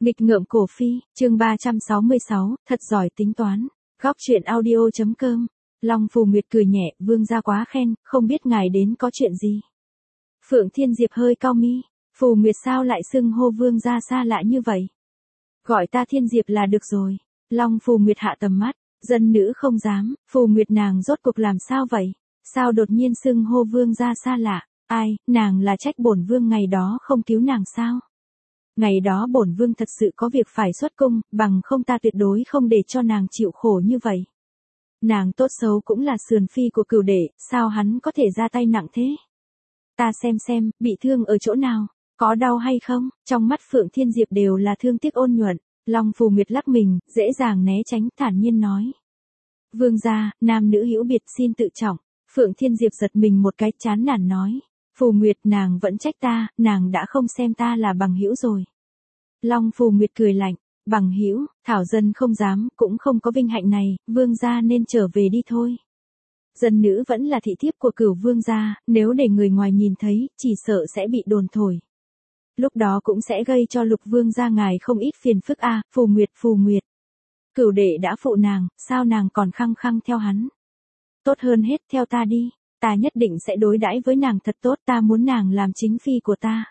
Nghịch ngợm cổ phi, chương 366, thật giỏi tính toán. Góc truyện audio.com. Long Phù Nguyệt cười nhẹ, vương gia quá khen, không biết ngài đến có chuyện gì. Phượng Thiên Diệp hơi cau mi, Phù Nguyệt sao lại xưng hô vương gia xa lạ như vậy? Gọi ta Thiên Diệp là được rồi. Long Phù Nguyệt hạ tầm mắt, dân nữ không dám, Phù Nguyệt nàng rốt cuộc làm sao vậy? Sao đột nhiên xưng hô vương gia xa lạ? Ai, nàng là trách bổn vương ngày đó không cứu nàng sao? Ngày đó bổn vương thật sự có việc phải xuất cung, bằng không ta tuyệt đối không để cho nàng chịu khổ như vậy. Nàng tốt xấu cũng là sườn phi của Cửu Đệ, sao hắn có thể ra tay nặng thế? Ta xem, bị thương ở chỗ nào, có đau hay không? Trong mắt Phượng Thiên Diệp đều là thương tiếc ôn nhuận. Long Phù Nguyệt lắc mình, dễ dàng né tránh, thản nhiên nói. Vương gia, nam nữ hữu biệt xin tự trọng. Phượng Thiên Diệp giật mình một cái, chán nản nói. Phù Nguyệt, nàng vẫn trách ta, nàng đã không xem ta là bằng hữu rồi. Long Phù Nguyệt cười lạnh, bằng hữu, thảo dân không dám, cũng không có vinh hạnh này, vương gia nên trở về đi thôi. Dân nữ vẫn là thị thiếp của Cửu vương gia, nếu để người ngoài nhìn thấy, chỉ sợ sẽ bị đồn thổi. Lúc đó cũng sẽ gây cho Lục vương gia ngài không ít phiền phức a. Phù Nguyệt. Cửu Đệ đã phụ nàng, sao nàng còn khăng khăng theo hắn? Tốt hơn hết theo ta đi, ta nhất định sẽ đối đãi với nàng thật tốt, ta muốn nàng làm chính phi của ta.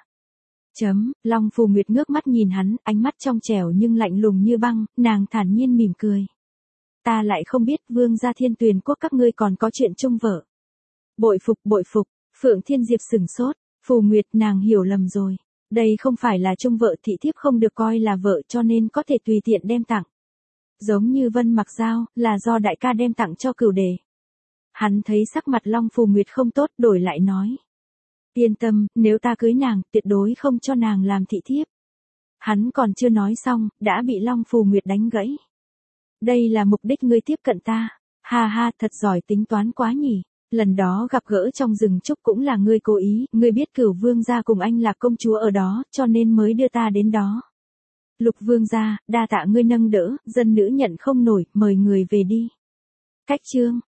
Long Phù Nguyệt ngước mắt nhìn hắn, ánh mắt trong trẻo nhưng lạnh lùng như băng, nàng thản nhiên mỉm cười. Ta lại không biết vương gia Thiên Tuyền quốc các ngươi còn có chuyện chung vợ. Bội phục, Phượng Thiên Diệp sửng sốt, Phù Nguyệt nàng hiểu lầm rồi. Đây không phải là chung vợ, thị thiếp không được coi là vợ cho nên có thể tùy tiện đem tặng. Giống như Vân Mặc Giao, là do đại ca đem tặng cho Cửu Đệ. Hắn thấy sắc mặt Long Phù Nguyệt không tốt, đổi lại nói. Yên tâm, nếu ta cưới nàng, tuyệt đối không cho nàng làm thị thiếp. Hắn còn chưa nói xong, đã bị Long Phù Nguyệt đánh gãy. Đây là mục đích ngươi tiếp cận ta. Ha, thật giỏi tính toán quá nhỉ. Lần đó gặp gỡ trong rừng trúc cũng là ngươi cố ý, ngươi biết Cửu vương gia cùng anh là công chúa ở đó, cho nên mới đưa ta đến đó. Lục vương gia, đa tạ ngươi nâng đỡ, dân nữ nhận không nổi, mời người về đi. Cách chương